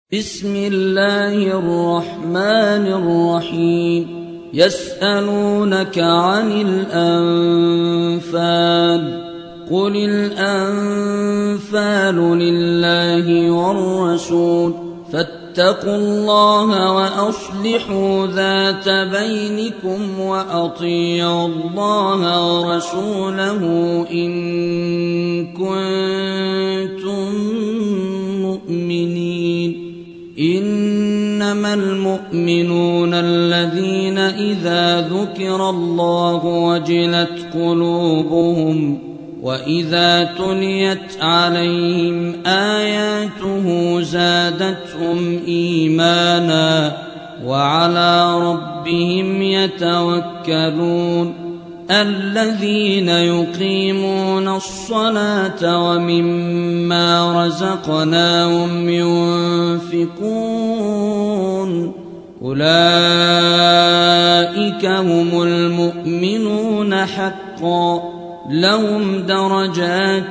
بسم الله الرحمن الرحيم. يسألونك عن الأنفال قل الأنفال لله والرسول فاتقوا الله وأصلحوا ذات بينكم وأطيعوا الله ورسوله إن كنتم مؤمنين. إنما المؤمنون الذين إذا ذكر الله وجلت قلوبهم وإذا تليت عليهم آياته زادتهم إيمانا وعلى ربهم يتوكلون. الذين يقيمون الصلاة ومما رزقناهم ينفقون أولئك هم المؤمنون حقا لهم درجات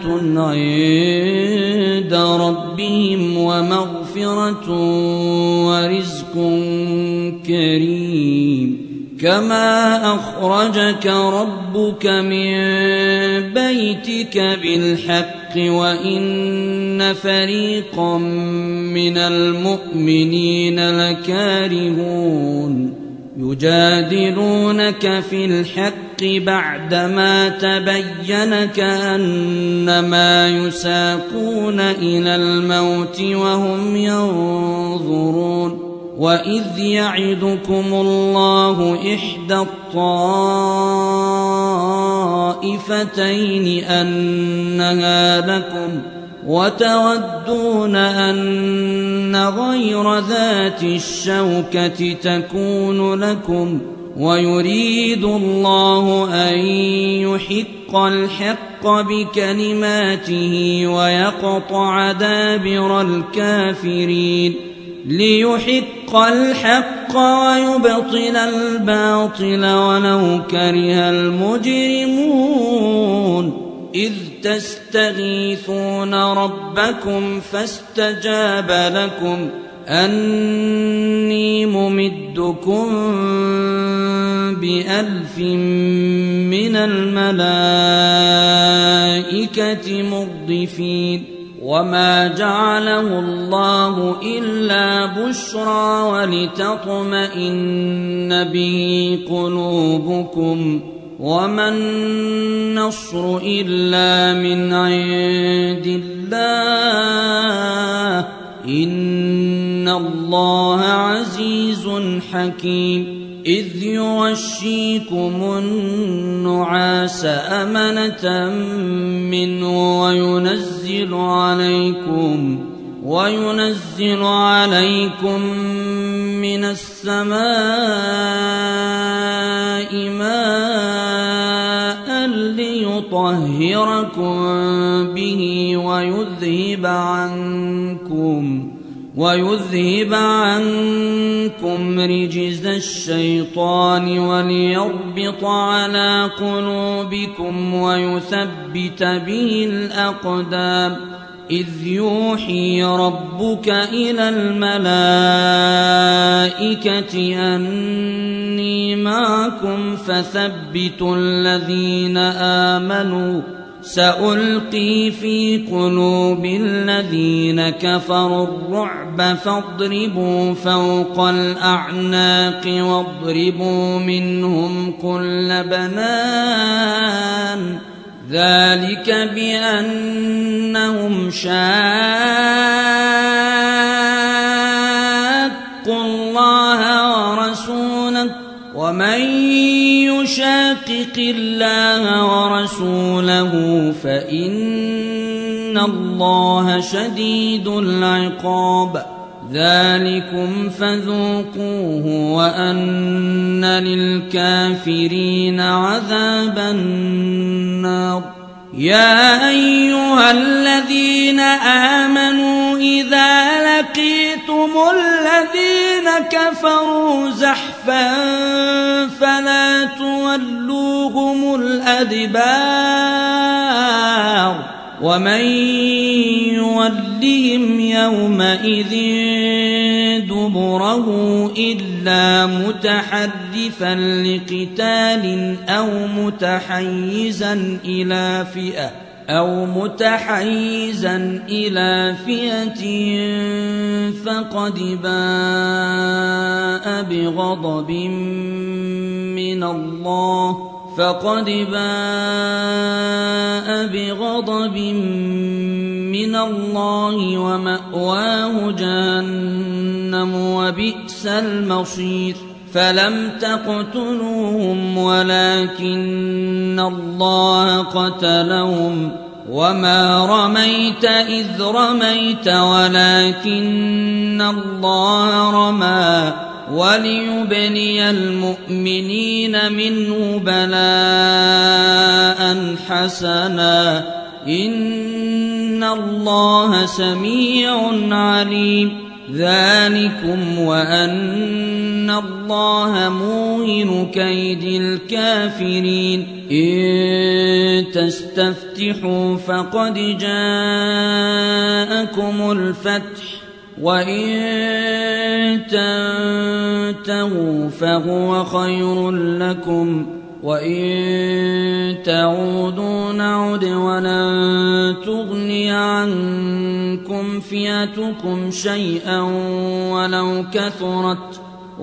عند ربهم ومغفرة ورزق كريم. كما أخرجك ربك من بيتك بالحق وإن فريقا من المؤمنين لكارهون يجادلونك في الحق بعدما تبين كأنما يساقون إلى الموت وهم ينظرون. وإذ يعدكم الله إحدى الطائفتين أنها لكم وتودون أن غير ذات الشوكة تكون لكم ويريد الله أن يحق الحق بكلماته ويقطع دابر الكافرين ليحق الحق ويبطل الباطل ولو كره المجرمون. إذ تستغيثون ربكم فاستجاب لكم أني ممدكم ب1000 من الملائكة مردفين. وما جعله الله إلا بشرى ولتطمئن به قلوبكم وما النصر إلا من عند الله إن الله عزيز حكيم. إذ يغشيكم النعاس أمنة منه وينزل عليكم من السماء ماء ليطهركم به ويذهب عنكم رجز الشيطان وليربط على قلوبكم ويثبت به الأقدام. إذ يوحي ربك إلى الملائكة أني معكم فثبتوا الذين آمنوا سألقي في قلوب الذين كفروا الرعب فاضربوا فوق الأعناق واضربوا منهم كل بنان. ذلك بأنهم شاقوا الله ورسوله ومن يشاقق الله ورسوله فإن الله شديد العقاب. ذلكم فذوقوه وأن للكافرين عذاب النار. يا أيها الذين آمنوا إذا لقيتم الذين كفروا زحفا فلا تولوهم الأدبار ومن يولهم يومئذ دبره إلا متحرفا لقتال أو متحيزا إلى فئة فقد باء بغضب من الله ومأواه جهنم وبئس المصير فلم تقتلوهم ولكن الله قتلهم وما رميت إذ رميت ولكن الله رمى وليبني المؤمنين منه بلاء حسنا إن الله سميع عليم ذلكم وأن الله موهن كيد الكافرين إن تستفتحوا فقد جاءكم الفتح وإن تنتهوا فهو خير لكم وإن تعودوا نعد ولن تغني عنكم فئتكم شيئا ولو كثرت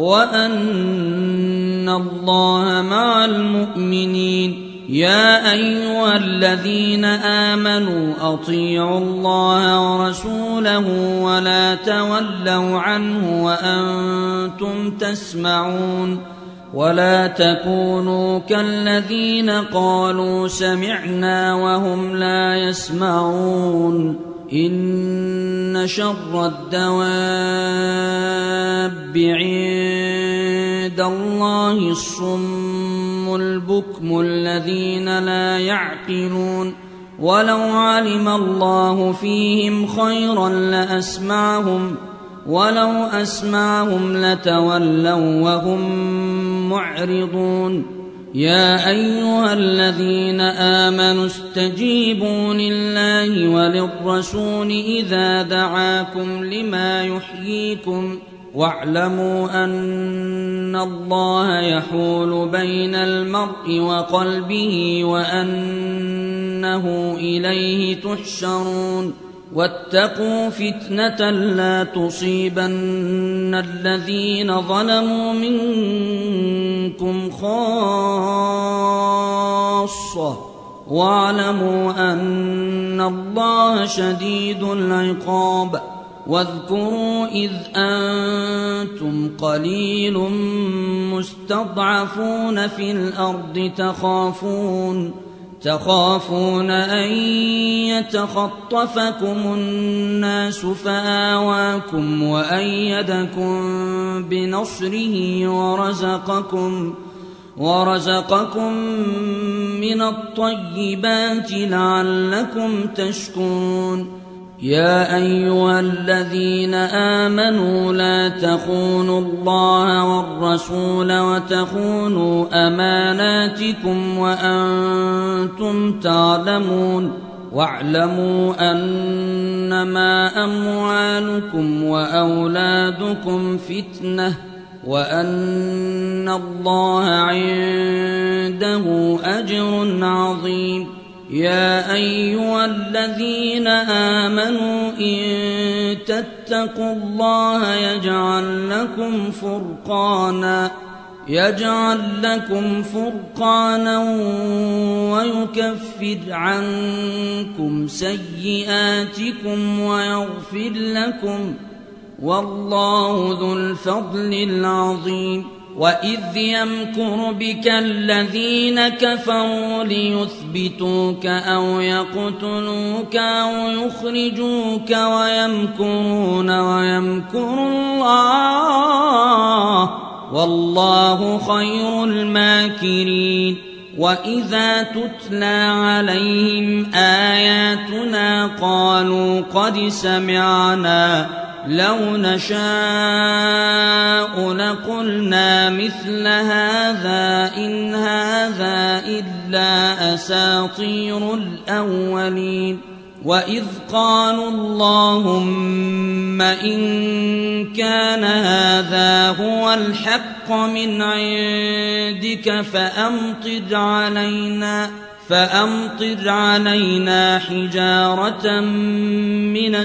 وأن الله مع المؤمنين يا أيها الذين آمنوا أطيعوا الله ورسوله ولا تولوا عنه وأنتم تسمعون ولا تكونوا كالذين قالوا سمعنا وهم لا يسمعون إن شر الدواب عند الله الصم البكم الذين لا يعقلون ولو علم الله فيهم خيرا لأسمعهم ولو أسمعهم لتولوا وهم معرضون يا أيها الذين آمنوا استجيبوا لله وللرسول إذا دعاكم لما يحييكم واعلموا أن الله يحول بين المرء وقلبه وأنه إليه تحشرون واتقوا فتنة لا تصيبن الذين ظلموا منكم خاصة واعلموا أن الله شديد العقاب واذكروا إذ أنتم قليل مستضعفون في الأرض تخافون أن يتخطفكم الناس فآواكم وأيدكم بنصره ورزقكم من الطيبات لعلكم تشكرون يا أيها الذين آمنوا لا تخونوا الله والرسول وتخونوا أماناتكم وأنتم تعلمون واعلموا أنما أموالكم وأولادكم فتنة وأن الله عنده أجر عظيم يا أيها الذين آمنوا إن تتقوا الله يجعل لكم فرقانا ويكفر عنكم سيئاتكم ويغفر لكم والله ذو الفضل العظيم وإذ يمكر بك الذين كفروا ليثبتوك أو يقتلوك أو يخرجوك ويمكرون ويمكر الله والله خير الماكرين وإذا تتلى عليهم آياتنا قالوا قد سمعنا لو نشاء لقلنا مثل هذا إن هذا إلا أساطير الأولين وإذ قالوا اللهم إن كان هذا هو الحق من عندك فأمطر علينا حجارة من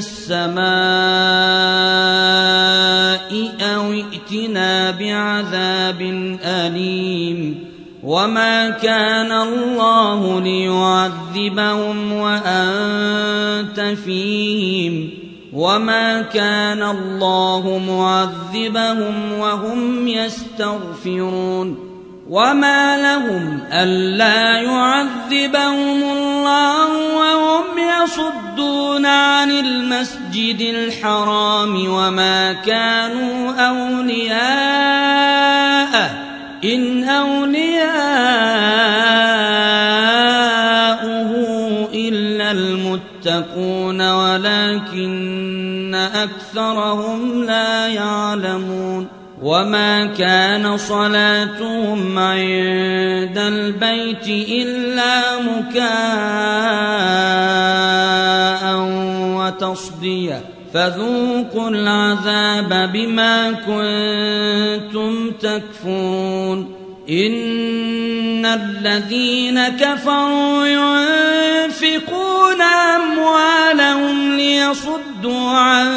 السماء أو ائتنا بعذاب أليم وما كان الله ليعذبهم وأنت فيهم وما كان الله معذبهم وهم يستغفرون وما لهم ألا يعذبهم الله وهم يصدون عن المسجد الحرام وما كانوا أولياءه إن أولياؤه إلا المتقون ولكن أكثرهم لا يعلمون وما كان صلاتهم عند البيت إلا مكاء وتصدية فذوقوا العذاب بما كنتم تكفرون إن الذين كفروا ينفقون أموالهم ليصدوا عن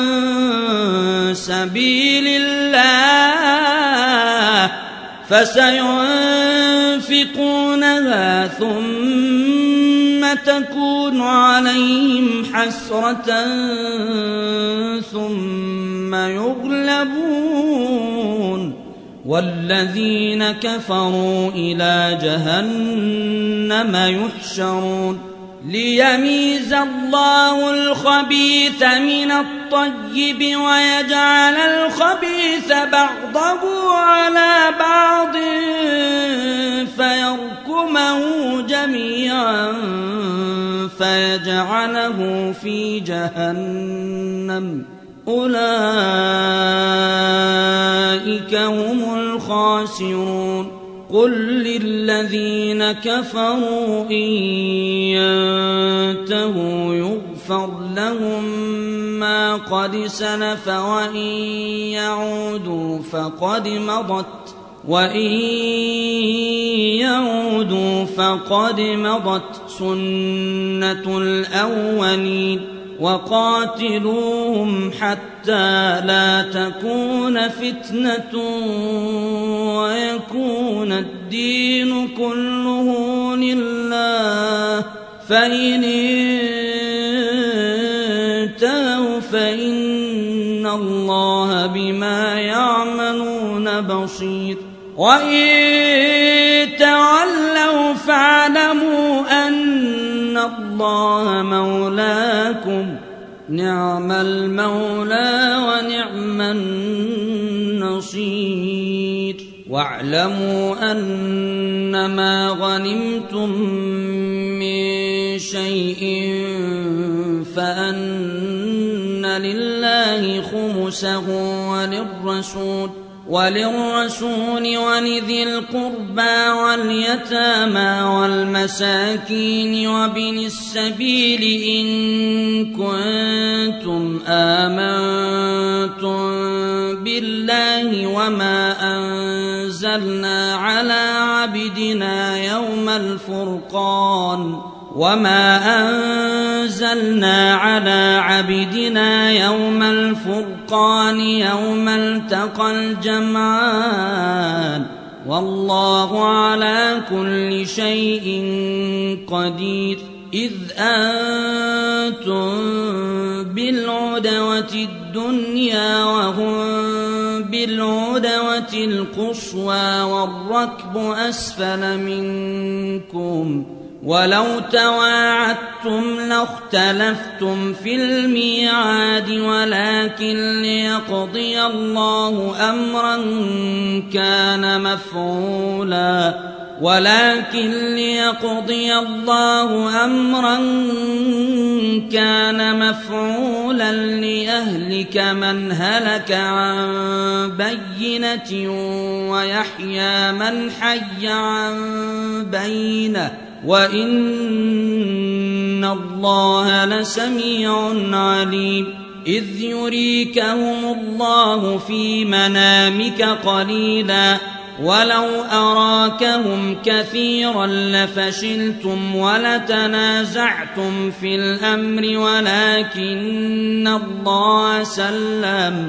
سبيل الله فسينفقونها ثم تكون عليهم حسرة ثم يغلبون والذين كفروا إلى جهنم يحشرون ليميز الله الخبيث من الطيب ويجعل الخبيث بعضه على بعض فيركمه جميعا فيجعله في جهنم أولئك هم الخاسرون قل للذين كفروا إن ينتهوا يغفر لهم ما قد سلف وإن يعودوا فقد مضت سنة الأولين وقاتلوهم حتى لا تكون فتنة ويكون الدين كله لله فإن انتهوا فإن الله بما يعملون بصير وإن تولوا فاعلموا أن الله مولاكم نعم المولى ونعم النصير واعلموا أنما غنمتم من شيء فأن لله خمسه وللرسول ولذي القربى واليتامى والمساكين وابن السبيل إن كنتم آمنتم بالله وما أنزلنا على عبدنا يوم الفرقان يوم التقى الجمعان والله على كل شيء قدير إذ أنتم بالعدوة الدنيا وهم بالعدوة القصوى والركب أسفل منكم ولو تواعدتم لاختلفتم في الميعاد ولكن ليقضي الله أمرا كان مفعولا ليهلك من هلك عن بينة ويحيى من حي عن بينة وإن الله لسميع عليم إذ يريكهم الله في منامك قليلا ولو أراكهم كثيرا لفشلتم ولتنازعتم في الأمر ولكن الله سلم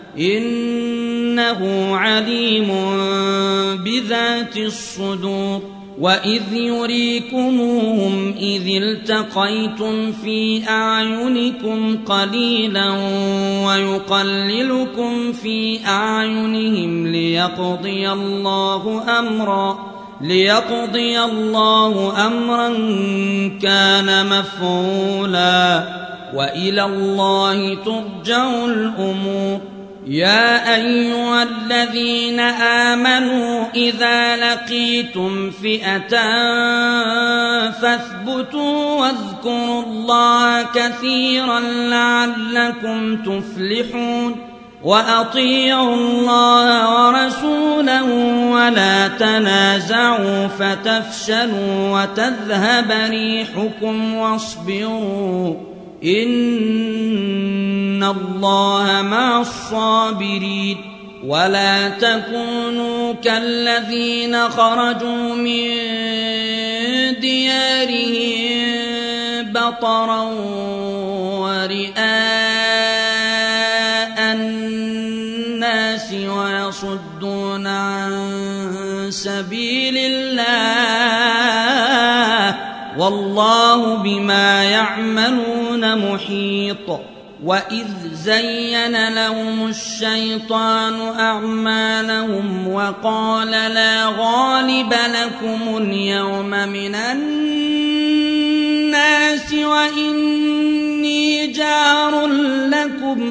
إنه عليم بذات الصدور وإذ يريكموهم إذ التقيتم في أعينكم قليلا ويقللكم في أعينهم ليقضي الله أمرا كان مفعولا وإلى الله ترجع الأمور يا أيها الذين آمنوا إذا لقيتم فئة فاثبتوا واذكروا الله كثيرا لعلكم تفلحون وأطيعوا الله ورسوله ولا تنازعوا فتفشلوا وتذهب ريحكم واصبروا إن الله مع الصابرين ولا تكونوا كالذين خرجوا من ديارهم بطرا ورئاء الناس ويصدون عن سبيل الله والله بما يعملون محيط وإذ زين لهم الشيطان أعمالهم وقال لا غالب لكم اليوم من الناس وإني جار لكم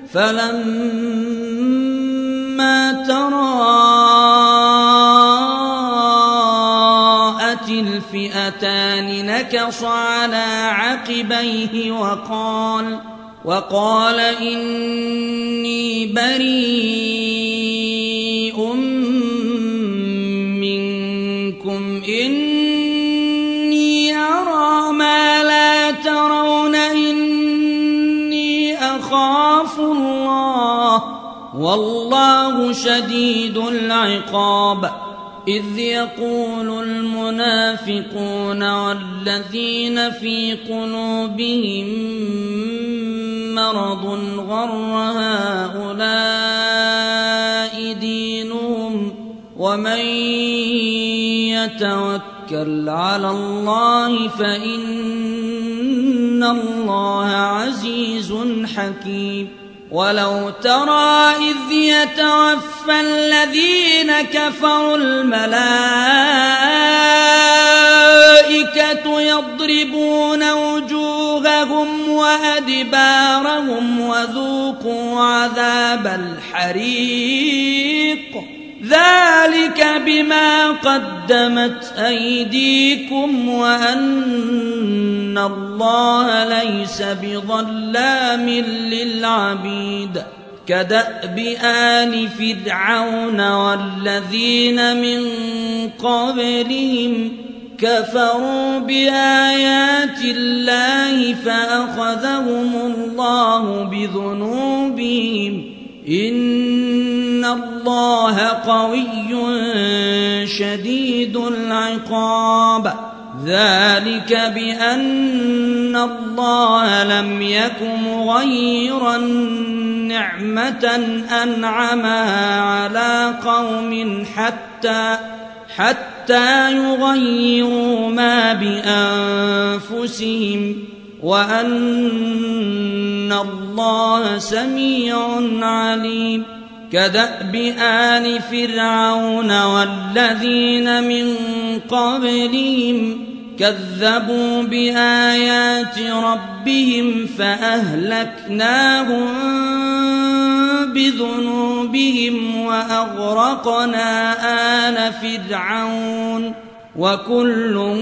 فلما تراءت الفئتان نكص على عقبيه وقال إني بريء منكم إني أرى ما لا ترون إني أخاف الله والله شديد العقاب إذ يقول المنافقون والذين في قلوبهم مرض غر هؤلاء دينهم ومن يتوكل على الله فإن الله عزيز حكيم ولو ترى إذ يتوفى الذين كفروا الملائكة يضربون وجوههم وأدبارهم وذوقوا عذاب الحريق ذلك بما قدمت أيديكم وأن الله ليس بظلام للعبيد كدأب آل فرعون والذين من قبلهم كفروا بآيات الله فأخذهم الله بذنوبهم إن الله قوي شديد العقاب ذلك بأن الله لم يك مغيرا نعمة أنعمها على قوم حتى يغيروا ما بأنفسهم وأن الله سميع عليم كدأب آل فرعون والذين من قبلهم كذبوا بآيات ربهم فأهلكناهم بذنوبهم وأغرقنا آل فرعون وكل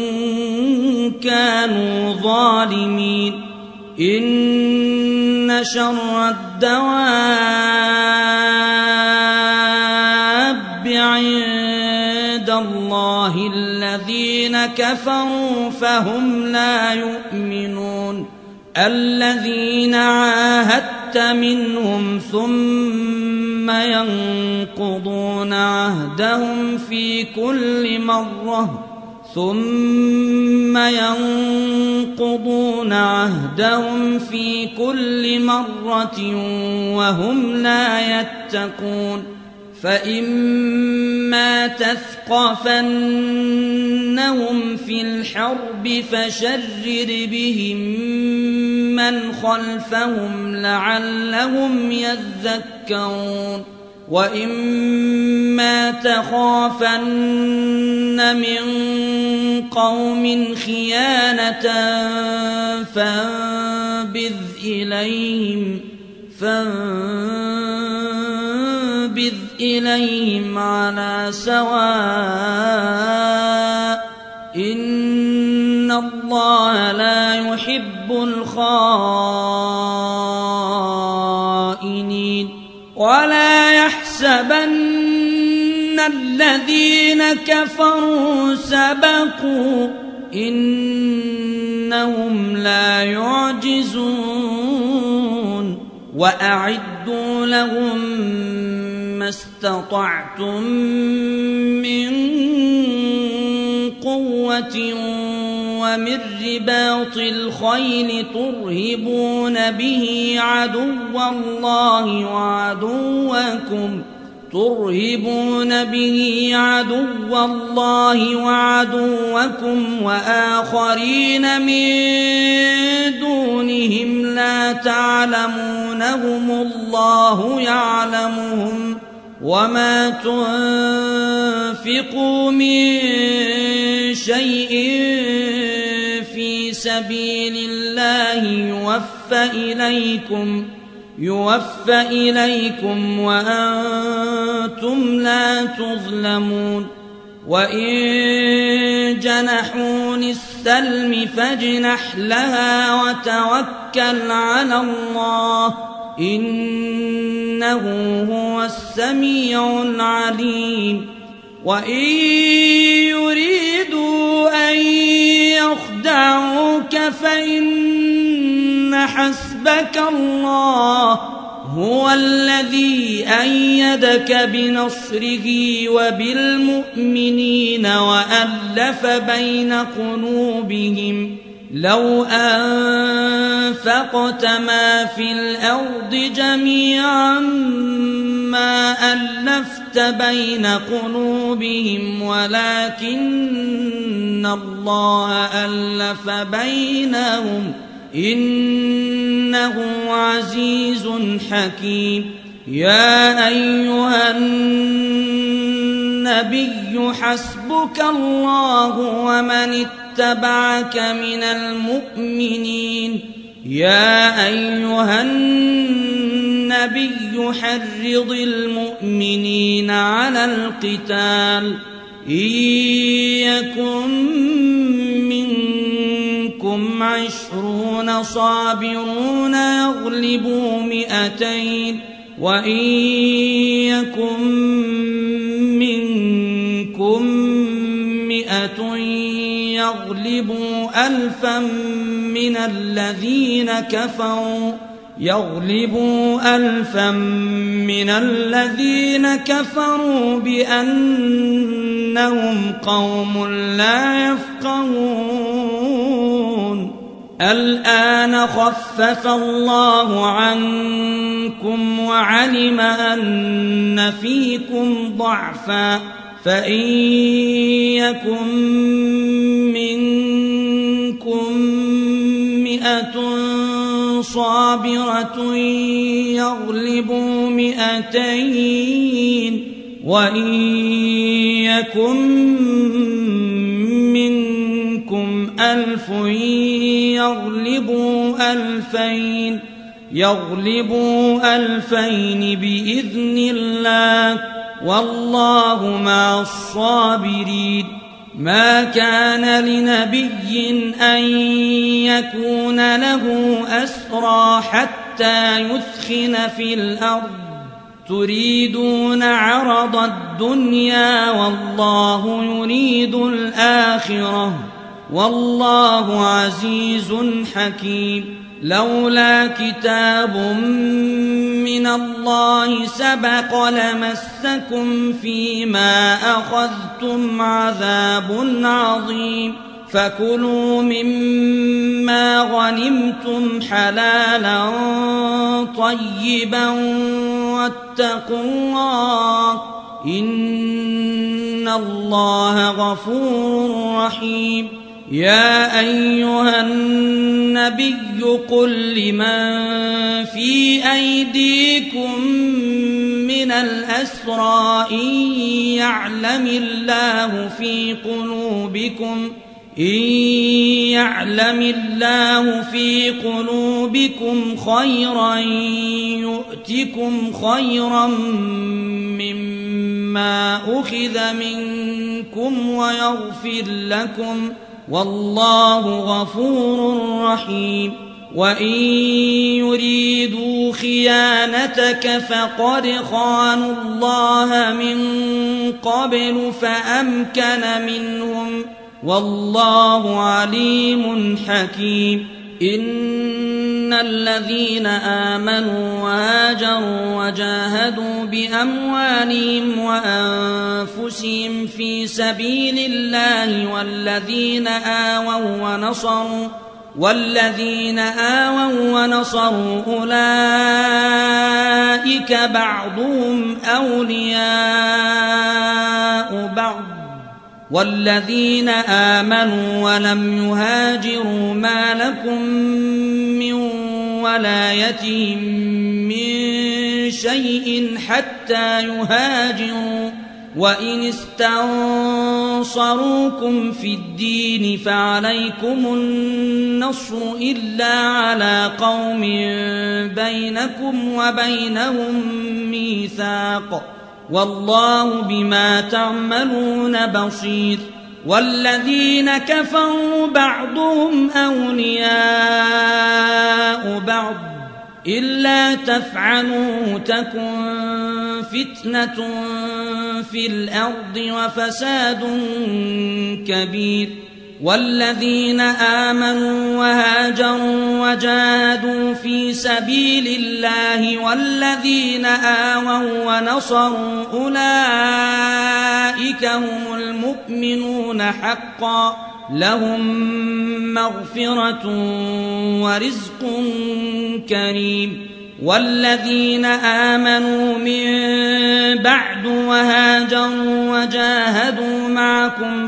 كانوا ظالمين إن شر الدواب عند الله الذين كفروا فهم لا يؤمنون الذين عاهدت منهم ثم ينقضون عهدهم في كل مرة وهم لا يتقون فإما تثقفنهم في الحرب فشرد بهم من خلفهم لعلهم يذكرون وإما تخافن من قوم خيانة فانبذ إليهم على سواء إن الله لا يحب الخائنين ولا يحسبن الذين كفروا سبقوا إنهم لا يعجزون وأعدوا لهم ما استطعتم من قوة ومن رباط الخيل ترهبون به عدو الله وعدوكم وآخرين من دونهم لا تعلمونهم الله يعلمهم وما تنفقوا من شيء في سبيل الله يوفى إليكم وأنتم لا تظلمون وإن جنحوا للسلم فاجنح لها وتوكل على الله إنه هو السميع العليم وإن يريدوا أن يخدعوك فإن حسبك الله هو الذي أيدك بنصره وبالمؤمنين وألف بين قلوبهم لو أنفقت ما في الأرض جميعا ما ألفت بين قلوبهم ولكن الله ألف بينهم إنه عزيز حكيم يا أيها النبي حسبك الله ومن اتبعك من المؤمنين يا أيها النبي حرض المؤمنين على القتال إن يكن منكم 20 صابرون يغلبوا 200 وإن يكن منكم 100 يغلبوا 1000 من الذين كفروا بأنهم قوم لا يفقهون الآن خفف الله عنكم وعلم أن فيكم ضعفا فإن يكن منكم 100 صابرة يغلبوا 200 وإن يكن منكم 1000 يغلبوا 2000 بإذن الله والله مع الصابرين ما كان لنبي أن يكون له أسرى حتى يثخن في الأرض تريدون عرض الدنيا والله يريد الآخرة والله عزيز حكيم لولا كتاب من الله سبق لمسكم فيما أخذتم عذاب عظيم فكلوا مما غنمتم حلالا طيبا واتقوا الله إن الله غفور رحيم يا أيها النبي قل لمن في أيديكم من الأسرى إن يعلم الله في قلوبكم خيرا يؤتكم خيرا مما أخذ منكم ويغفر لكم والله غفور رحيم وإن يريدوا خيانتك فقد خانوا الله من قبل فأمكن منهم والله عليم حكيم إن الذين آمنوا وهاجروا وجاهدوا بأموالهم وأنفسهم في سبيل الله والذين آووا ونصروا أولئك بعضهم أولياء بعض والذين آمنوا ولم يهاجروا ما لكم من ولايتهم من شيء حتى يهاجروا وإن استنصروكم في الدين فعليكم النصر إلا على قوم بينكم وبينهم ميثاق والله بما تعملون بصير والذين كفروا بعضهم أولياء بعض إلا تفعلوا تكن فتنة في الأرض وفساد كبير والذين آمنوا وهاجروا وجاهدوا في سبيل الله والذين آووا ونصروا أولئك هم المؤمنون حقا لهم مغفرة ورزق كريم والذين آمنوا من بعد وهاجروا وجاهدوا معكم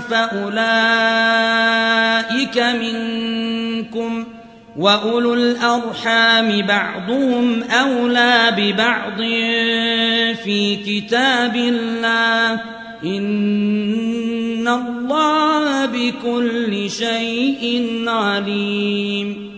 فأولئك منكم وأولو الأرحام بعضهم أولى ببعض في كتاب الله إن الله بكل شيء عليم